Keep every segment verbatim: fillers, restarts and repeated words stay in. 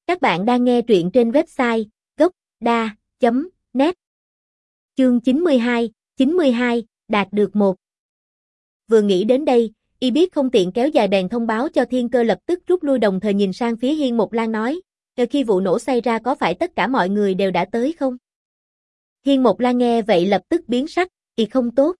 Các bạn đang nghe truyện trên website gốc đa chấm net. Chương chín mươi hai, chín mươi hai, đạt được một. Vừa nghĩ đến đây, y biết không tiện kéo dài bèn thông báo cho Thiên Cơ lập tức rút lui, đồng thời nhìn sang phía Hiên Một Lan nói, "Từ khi vụ nổ xảy ra có phải tất cả mọi người đều đã tới không?" Hiên Một Lan nghe vậy lập tức biến sắc, y không tốt.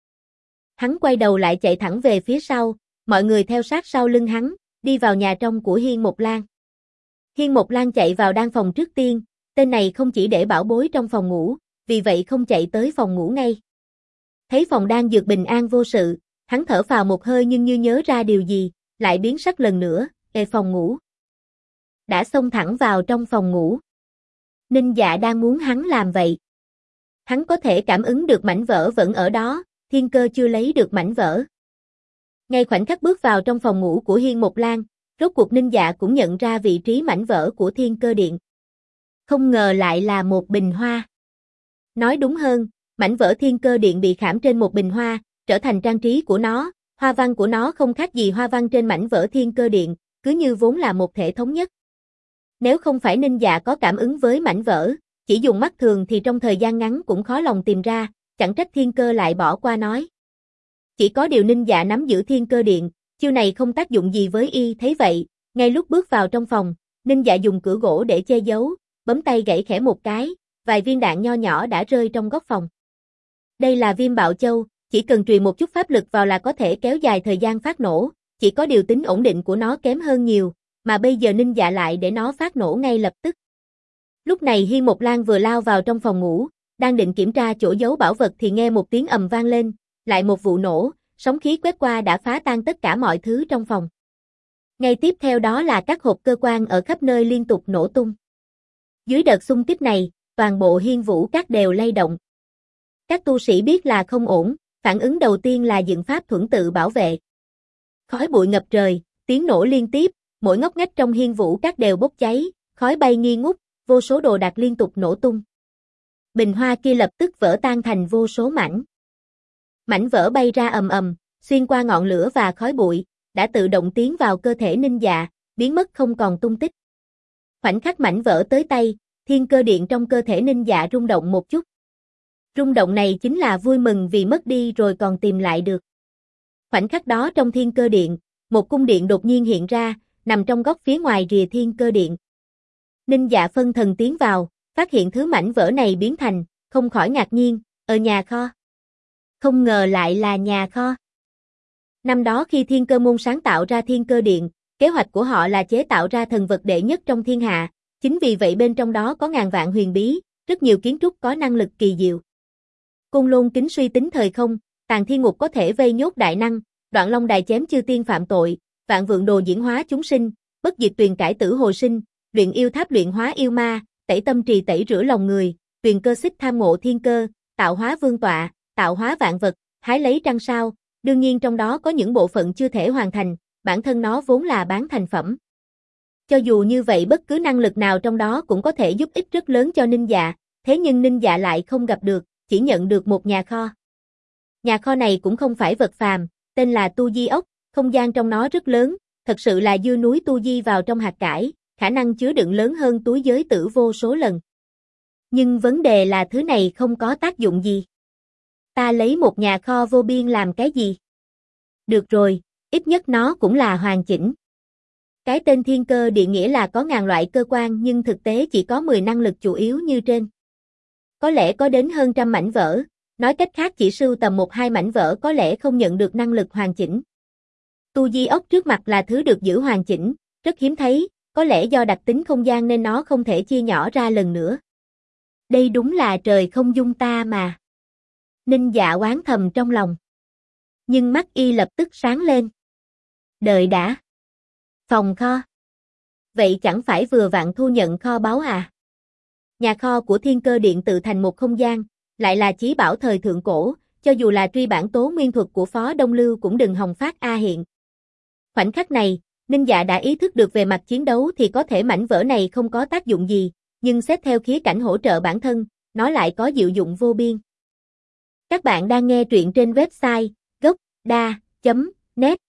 Hắn quay đầu lại chạy thẳng về phía sau, mọi người theo sát sau lưng hắn, đi vào nhà trong của Hiên Một Lan. Hiên Một Lan chạy vào đan phòng trước tiên, tên này không chỉ để bảo bối trong phòng ngủ, vì vậy không chạy tới phòng ngủ ngay. Thấy phòng đan dược bình an vô sự, hắn thở phào một hơi nhưng như nhớ ra điều gì, lại biến sắc lần nữa, "Ê, phòng ngủ." Đã xông thẳng vào trong phòng ngủ. Ninh Dạ đang muốn hắn làm vậy. Hắn có thể cảm ứng được mảnh vỡ vẫn ở đó, Thiên Cơ chưa lấy được mảnh vỡ. Ngay khoảnh khắc bước vào trong phòng ngủ của Hiên Một Lan, rốt cuộc Ninh Dạ cũng nhận ra vị trí mảnh vỡ của Thiên Cơ Điện. Không ngờ lại là một bình hoa. Nói đúng hơn, mảnh vỡ Thiên Cơ Điện bị khảm trên một bình hoa, trở thành trang trí của nó, hoa văn của nó không khác gì hoa văn trên mảnh vỡ Thiên Cơ Điện, cứ như vốn là một thể thống nhất. Nếu không phải Ninh Dạ có cảm ứng với mảnh vỡ, chỉ dùng mắt thường thì trong thời gian ngắn cũng khó lòng tìm ra, chẳng trách Thiên Cơ lại bỏ qua nói. Chỉ có điều Ninh Dạ nắm giữ Thiên Cơ Điện, chiêu này không tác dụng gì với y, thấy vậy, ngay lúc bước vào trong phòng, Ninh Dạ dùng cửa gỗ để che giấu, bấm tay gãy khẽ một cái, vài viên đạn nho nhỏ đã rơi trong góc phòng. Đây là viêm bạo châu, chỉ cần truyền một chút pháp lực vào là có thể kéo dài thời gian phát nổ, chỉ có điều tính ổn định của nó kém hơn nhiều, mà bây giờ Ninh Dạ lại để nó phát nổ ngay lập tức. Lúc này Hiên Một Lan vừa lao vào trong phòng ngủ, đang định kiểm tra chỗ giấu bảo vật thì nghe một tiếng ầm vang lên, lại một vụ nổ, sóng khí quét qua đã phá tan tất cả mọi thứ trong phòng. Ngay tiếp theo đó là các hộp cơ quan ở khắp nơi liên tục nổ tung. Dưới đợt xung kích này, toàn bộ Hiên Vũ Các đều lay động. Các tu sĩ biết là không ổn, phản ứng đầu tiên là dựng pháp thuẫn tự bảo vệ. Khói bụi ngập trời, tiếng nổ liên tiếp, mỗi ngóc ngách trong Hiên Vũ Các đều bốc cháy, khói bay nghi ngút, vô số đồ đạc liên tục nổ tung. Bình hoa kia lập tức vỡ tan thành vô số mảnh. Mảnh vỡ bay ra ầm ầm, xuyên qua ngọn lửa và khói bụi, đã tự động tiến vào cơ thể Ninh Dạ, biến mất không còn tung tích. Khoảnh khắc mảnh vỡ tới tay, Thiên Cơ Điện trong cơ thể Ninh Dạ rung động một chút. Rung động này chính là vui mừng vì mất đi rồi còn tìm lại được. Khoảnh khắc đó trong Thiên Cơ Điện, một cung điện đột nhiên hiện ra, nằm trong góc phía ngoài rìa Thiên Cơ Điện. Ninh Dạ phân thần tiến vào, phát hiện thứ mảnh vỡ này biến thành, không khỏi ngạc nhiên, ở nhà kho. Không ngờ lại là nhà kho. Năm đó khi Thiên Cơ Môn sáng tạo ra Thiên Cơ Điện, kế hoạch của họ là chế tạo ra thần vật đệ nhất trong thiên hạ, chính vì vậy bên trong đó có ngàn vạn huyền bí, rất nhiều kiến trúc có năng lực kỳ diệu. Côn Lôn kính suy tính thời không, Tàng Thiên Ngục có thể vây nhốt đại năng, Đoạn Long Đài chém chư tiên phạm tội, Vạn Vượng Đồ diễn hóa chúng sinh, Bất Diệt Tuyền cải tử hồi sinh, Luyện Yêu Tháp luyện hóa yêu ma, Tẩy Tâm Trì tẩy rửa lòng người, Tuyền Cơ Xích tham ngộ thiên cơ, Tạo hóa vương tọa, tạo hóa vạn vật, hái lấy trăng sao, đương nhiên trong đó có những bộ phận chưa thể hoàn thành, bản thân nó vốn là bán thành phẩm. Cho dù như vậy bất cứ năng lực nào trong đó cũng có thể giúp ích rất lớn cho Ninh Dạ, thế nhưng Ninh Dạ lại không gặp được, chỉ nhận được một nhà kho. Nhà kho này cũng không phải vật phàm, tên là Tu Di Ốc, không gian trong nó rất lớn, thật sự là dưa núi Tu Di vào trong hạt cải, khả năng chứa đựng lớn hơn túi giới tử vô số lần. Nhưng vấn đề là thứ này không có tác dụng gì. Ta lấy một nhà kho vô biên làm cái gì? Được rồi, ít nhất nó cũng là hoàn chỉnh. Cái tên Thiên Cơ Điện nghĩa là có ngàn loại cơ quan nhưng thực tế chỉ có mười năng lực chủ yếu như trên. Có lẽ có đến hơn trăm mảnh vỡ, nói cách khác chỉ sưu tầm một hai mảnh vỡ có lẽ không nhận được năng lực hoàn chỉnh. Tu Di Ốc trước mặt là thứ được giữ hoàn chỉnh, rất hiếm thấy, có lẽ do đặc tính không gian nên nó không thể chia nhỏ ra lần nữa. Đây đúng là trời không dung ta mà. Ninh Dạ oán thầm trong lòng. Nhưng mắt y lập tức sáng lên. Đợi đã. Phòng kho. Vậy chẳng phải vừa vặn thu nhận kho báu à? Nhà kho của Thiên Cơ Điện tự thành một không gian, lại là chí bảo thời thượng cổ, cho dù là truy bản tố nguyên thuật của Phó Đông Lưu cũng đừng hòng phát a hiện. Khoảnh khắc này, Ninh Dạ đã ý thức được về mặt chiến đấu thì có thể mảnh vỡ này không có tác dụng gì, nhưng xét theo khía cảnh hỗ trợ bản thân, nó lại có diệu dụng vô biên. Các bạn đang nghe truyện trên website gốc đa chấm net.